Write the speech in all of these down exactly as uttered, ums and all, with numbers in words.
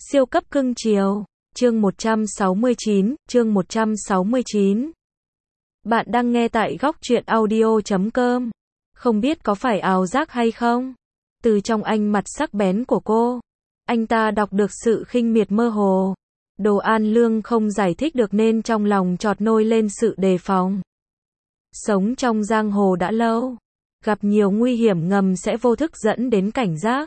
Siêu cấp cưng chiều. Chương một trăm sáu mươi chín, chương một trăm sáu mươi chín. Bạn đang nghe tại góc truyện audio chấm com. Không biết có phải ảo giác hay không? Từ trong ánh mặt sắc bén của cô, anh ta đọc được sự khinh miệt mơ hồ. Đồ An Lương không giải thích được nên trong lòng chợt nổi lên sự đề phòng. Sống trong giang hồ đã lâu, gặp nhiều nguy hiểm ngầm sẽ vô thức dẫn đến cảnh giác.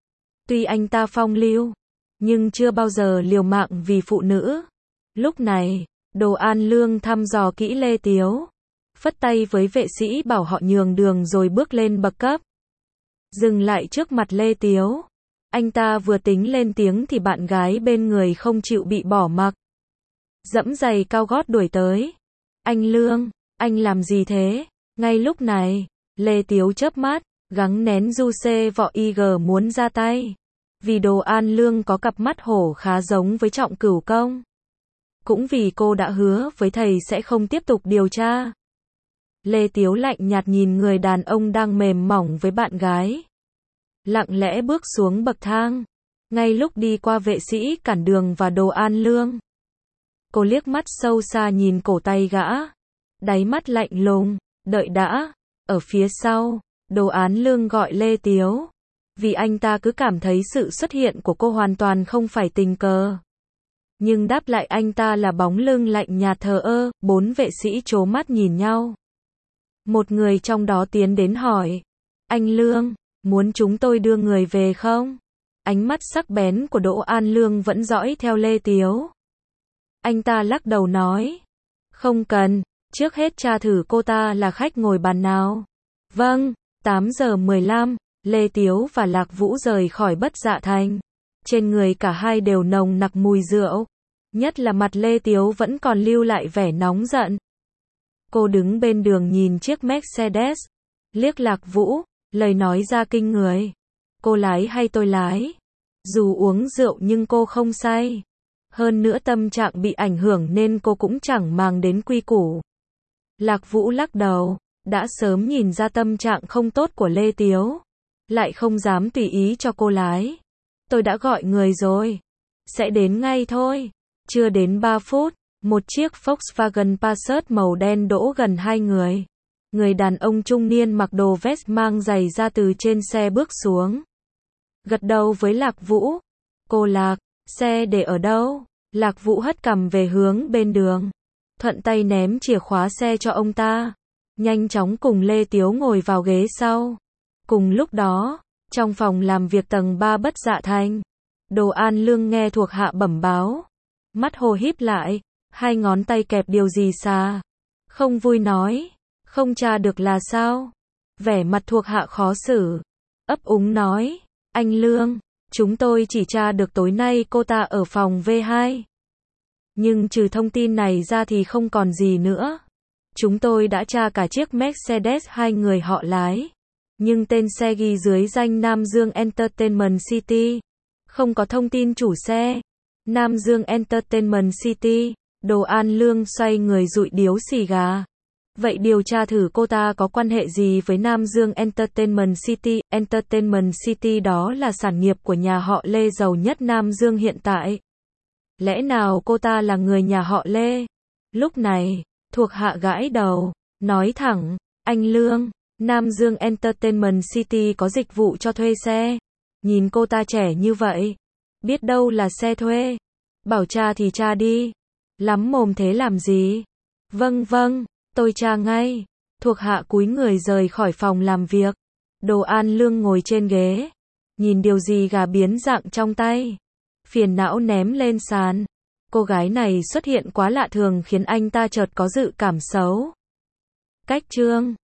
Tuy anh ta phong lưu, nhưng chưa bao giờ liều mạng vì phụ nữ. Lúc này, Đồ An Lương thăm dò kỹ Lê Tiếu, phất tay với vệ sĩ bảo họ nhường đường rồi bước lên bậc cấp. Dừng lại trước mặt Lê Tiếu, anh ta vừa tính lên tiếng thì bạn gái bên người không chịu bị bỏ mặc, dẫm giày cao gót đuổi tới. Anh Lương, anh làm gì thế? Ngay lúc này, Lê Tiếu chớp mắt, gắng nén du xê vọ i giê muốn ra tay. Vì Đồ An Lương có cặp mắt hổ khá giống với Trọng Cửu Công. Cũng vì cô đã hứa với thầy sẽ không tiếp tục điều tra. Lê Tiếu lạnh nhạt nhìn người đàn ông đang mềm mỏng với bạn gái, lặng lẽ bước xuống bậc thang. Ngay lúc đi qua vệ sĩ cản đường và Đồ An Lương, cô liếc mắt sâu xa nhìn cổ tay gã, đáy mắt lạnh lùng. Đợi đã. Ở phía sau, Đồ An Lương gọi Lê Tiếu, vì anh ta cứ cảm thấy sự xuất hiện của cô hoàn toàn không phải tình cờ. Nhưng đáp lại anh ta là bóng lưng lạnh nhạt thờ ơ. Bốn vệ sĩ trố mắt nhìn nhau. Một người trong đó tiến đến hỏi, anh Lương, muốn chúng tôi đưa người về không? Ánh mắt sắc bén của Đỗ An Lương vẫn dõi theo Lê Tiếu. Anh ta lắc đầu nói, không cần, trước hết tra thử cô ta là khách ngồi bàn nào. Vâng. Tám giờ mười lăm, Lê Tiếu và Lạc Vũ rời khỏi Bất Dạ Thành. Trên người cả hai đều nồng nặc mùi rượu, nhất là mặt Lê Tiếu vẫn còn lưu lại vẻ nóng giận. Cô đứng bên đường nhìn chiếc Mercedes, liếc Lạc Vũ, lời nói ra kinh người. Cô lái hay tôi lái? Dù uống rượu nhưng cô không say. Hơn nữa tâm trạng bị ảnh hưởng nên cô cũng chẳng màng đến quy củ. Lạc Vũ lắc đầu, đã sớm nhìn ra tâm trạng không tốt của Lê Tiếu, lại không dám tùy ý cho cô lái. Tôi đã gọi người rồi, sẽ đến ngay thôi. Chưa đến ba phút, một chiếc Volkswagen Passat màu đen đỗ gần hai người. Người đàn ông trung niên mặc đồ vest mang giày da từ trên xe bước xuống, gật đầu với Lạc Vũ. Cô Lạc, xe để ở đâu? Lạc Vũ hất cằm về hướng bên đường, thuận tay ném chìa khóa xe cho ông ta, nhanh chóng cùng Lê Tiếu ngồi vào ghế sau. Cùng lúc đó, trong phòng làm việc tầng ba Bất Dạ Thành, Đồ An Lương nghe thuộc hạ bẩm báo, mắt hồ híp lại, hai ngón tay kẹp điều gì xà. Không vui nói, không tra được là sao? Vẻ mặt thuộc hạ khó xử, ấp úng nói, anh Lương, chúng tôi chỉ tra được tối nay cô ta ở phòng vê hai. Nhưng trừ thông tin này ra thì không còn gì nữa. Chúng tôi đã tra cả chiếc Mercedes hai người họ lái, nhưng tên xe ghi dưới danh Nam Dương Entertainment City, không có thông tin chủ xe. Nam Dương Entertainment City. Đồ An Lương xoay người dụi điếu xì gà. Vậy điều tra thử cô ta có quan hệ gì với Nam Dương Entertainment City? Entertainment City đó là sản nghiệp của nhà họ Lê giàu nhất Nam Dương hiện tại. Lẽ nào cô ta là người nhà họ Lê? Lúc này, thuộc hạ gãi đầu, nói thẳng, anh Lương, Nam Dương Entertainment City có dịch vụ cho thuê xe. Nhìn cô ta trẻ như vậy, biết đâu là xe thuê. Bảo tra thì tra đi. Lắm mồm thế làm gì? Vâng vâng, tôi tra ngay. Thuộc hạ cúi người rời khỏi phòng làm việc. Đồ An Lương ngồi trên ghế, nhìn điều gì gà biến dạng trong tay, phiền não ném lên sàn. Cô gái này xuất hiện quá lạ thường khiến anh ta chợt có dự cảm xấu. Cách chương